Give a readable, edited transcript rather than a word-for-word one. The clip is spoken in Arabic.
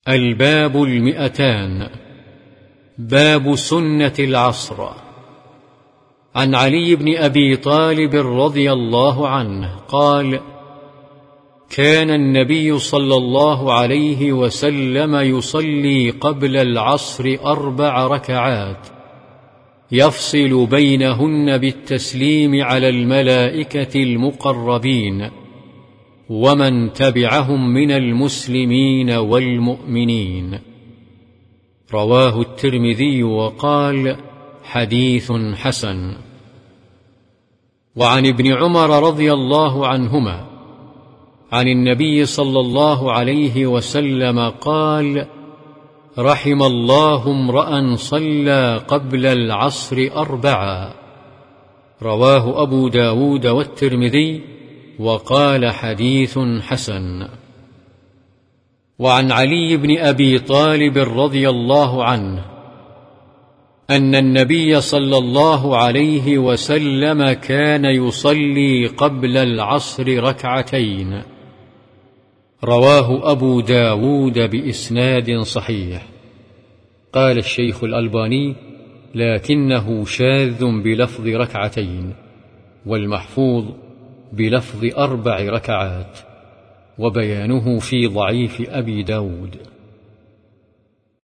الباب 200. باب سنة العصر. عن علي بن أبي طالب رضي الله عنه قال: كان النبي صلى الله عليه وسلم يصلي قبل العصر 4 ركعات يفصل بينهن بالتسليم على الملائكة المقربين ومن تبعهم من المسلمين والمؤمنين. رواه الترمذي وقال: حديث حسن. وعن ابن عمر رضي الله عنهما عن النبي صلى الله عليه وسلم قال: رحم الله امرأ صلى قبل العصر 4. رواه أبو داود والترمذي وقال: حديث حسن. وعن علي بن أبي طالب رضي الله عنه أن النبي صلى الله عليه وسلم كان يصلي قبل العصر 2 ركعتين. رواه أبو داود بإسناد صحيح. قال الشيخ الألباني: لكنه شاذ بلفظ 2 ركعتين، والمحفوظ بلفظ 4 ركعات، وبيانه في ضعيف أبي داود.